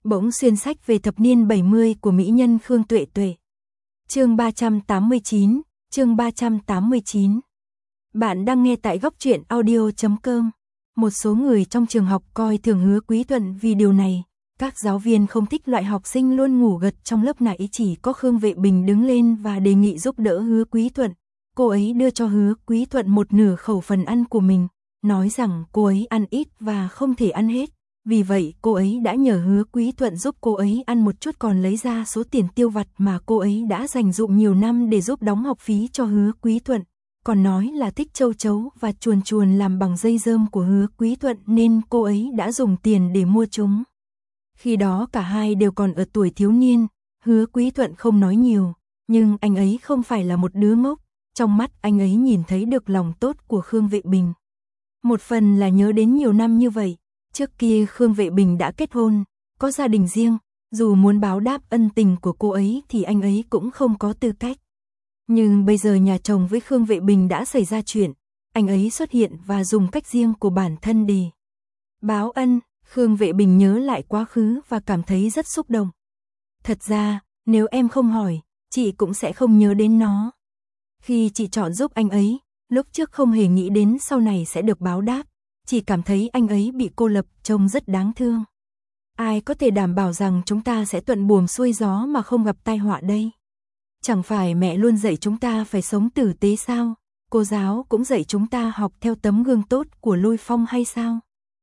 Bỗng xuyên sách về thập niên 70 của mỹ nhân Khương Tuệ Tuệ. Chương 389, chương 389. Bạn đang nghe tại góc truyện audio.com. Một số người trong trường học coi thường Hứa Quý Thuận vì điều này. Các giáo viên không thích loại học sinh luôn ngủ gật trong lớp này, chỉ có Khương Vệ Bình đứng lên và đề nghị giúp đỡ Hứa Quý Thuận. Cô ấy đưa cho Hứa Quý Thuận một nửa khẩu phần ăn của mình, nói rằng cô ấy ăn ít và không thể ăn hết. Vì vậy cô ấy đã nhờ Hứa Quý Thuận giúp cô ấy ăn một chút, còn lấy ra số tiền tiêu vặt mà cô ấy đã dành dụm nhiều năm để giúp đóng học phí cho Hứa Quý Thuận. Còn nói là thích châu chấu và chuồn chuồn làm bằng dây rơm của Hứa Quý Thuận nên cô ấy đã dùng tiền để mua chúng. Khi đó cả hai đều còn ở tuổi thiếu niên, Hứa Quý Thuận không nói nhiều, nhưng anh ấy không phải là một đứa ngốc. Trong mắt anh ấy nhìn thấy được lòng tốt của Khương Vệ Bình. Một phần là nhớ đến nhiều năm như vậy, trước kia Khương Vệ Bình đã kết hôn, có gia đình riêng, dù muốn báo đáp ân tình của cô ấy thì anh ấy cũng không có tư cách. Nhưng bây giờ nhà chồng với Khương Vệ Bình đã xảy ra chuyện, anh ấy xuất hiện và dùng cách riêng của bản thân để báo ân. Khương Vệ Bình nhớ lại quá khứ và cảm thấy rất xúc động. Thật ra, nếu em không hỏi, chị cũng sẽ không nhớ đến nó. Khi chị chọn giúp anh ấy, lúc trước không hề nghĩ đến sau này sẽ được báo đáp, chỉ cảm thấy anh ấy bị cô lập trông rất đáng thương. Ai có thể đảm bảo rằng chúng ta sẽ thuận buồm xuôi gió mà không gặp tai họa đây? Chẳng phải mẹ luôn dạy chúng ta phải sống tử tế sao? Cô giáo cũng dạy chúng ta học theo tấm gương tốt của Lôi Phong hay sao?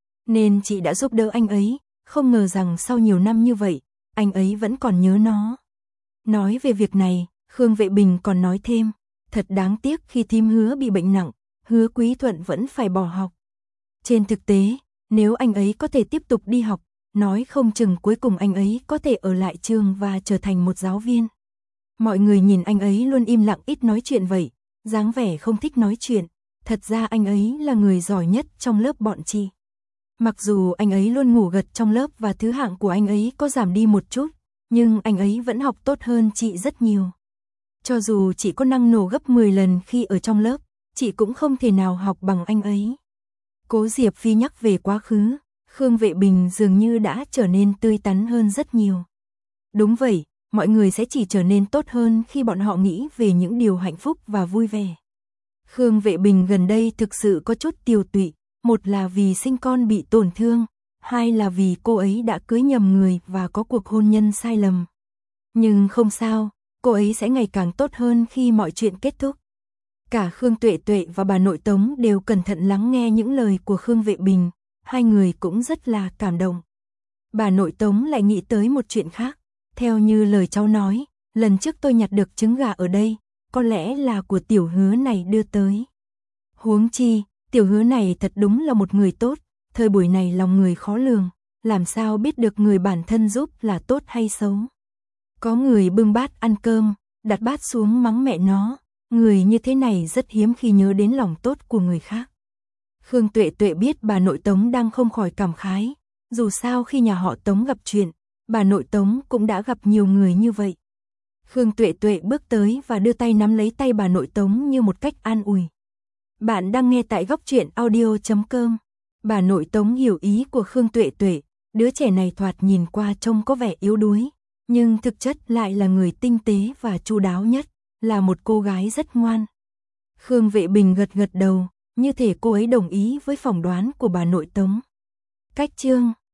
Nên chị đã giúp đỡ anh ấy, không ngờ rằng sau nhiều năm như vậy, anh ấy vẫn còn nhớ nó. Nói về việc này, Khương Vệ Bình còn nói thêm, thật đáng tiếc khi thím Hứa bị bệnh nặng, Hứa Quý Thuận vẫn phải bỏ học. Trên thực tế, nếu anh ấy có thể tiếp tục đi học, nói không chừng cuối cùng anh ấy có thể ở lại trường và trở thành một giáo viên. Mọi người nhìn anh ấy luôn im lặng ít nói chuyện vậy, dáng vẻ không thích nói chuyện, thật ra anh ấy là người giỏi nhất trong lớp bọn chị. Mặc dù anh ấy luôn ngủ gật trong lớp và thứ hạng của anh ấy có giảm đi một chút, nhưng anh ấy vẫn học tốt hơn chị rất nhiều. Cho dù chị có năng nổ gấp 10 lần khi ở trong lớp, chị cũng không thể nào học bằng anh ấy. Cố Diệp Phi nhắc về quá khứ, Khương Vệ Bình dường như đã trở nên tươi tắn hơn rất nhiều. Đúng vậy, mọi người sẽ chỉ trở nên tốt hơn khi bọn họ nghĩ về những điều hạnh phúc và vui vẻ. Khương Vệ Bình gần đây thực sự có chút tiều tụy, một là vì sinh con bị tổn thương, hai là vì cô ấy đã cưới nhầm người và có cuộc hôn nhân sai lầm. Nhưng không sao, cô ấy sẽ ngày càng tốt hơn khi mọi chuyện kết thúc. Cả Khương Tuệ Tuệ và bà nội Tống đều cẩn thận lắng nghe những lời của Khương Vệ Bình, hai người cũng rất là cảm động. Bà nội Tống lại nghĩ tới một chuyện khác, theo như lời cháu nói, lần trước tôi nhặt được trứng gà ở đây, có lẽ là của tiểu Hứa này đưa tới. Huống chi, tiểu Hứa này thật đúng là một người tốt, thời buổi này lòng người khó lường, làm sao biết được người bản thân giúp là tốt hay xấu. Có người bưng bát ăn cơm, đặt bát xuống mắng mẹ nó, người như thế này rất hiếm khi nhớ đến lòng tốt của người khác. Khương Tuệ Tuệ biết bà nội Tống đang không khỏi cảm khái, dù sao khi nhà họ Tống gặp chuyện, bà nội Tống cũng đã gặp nhiều người như vậy. Khương Tuệ Tuệ bước tới và đưa tay nắm lấy tay bà nội Tống như một cách an ủi. Bạn đang nghe tại góc truyện audio.com. Bà nội Tống hiểu ý của Khương Tuệ Tuệ, đứa trẻ này thoạt nhìn qua trông có vẻ yếu đuối, nhưng thực chất lại là người tinh tế và chu đáo nhất, là một cô gái rất ngoan. Khương Vệ Bình gật gật đầu, như thể cô ấy đồng ý với phỏng đoán của bà nội Tống. Cách chương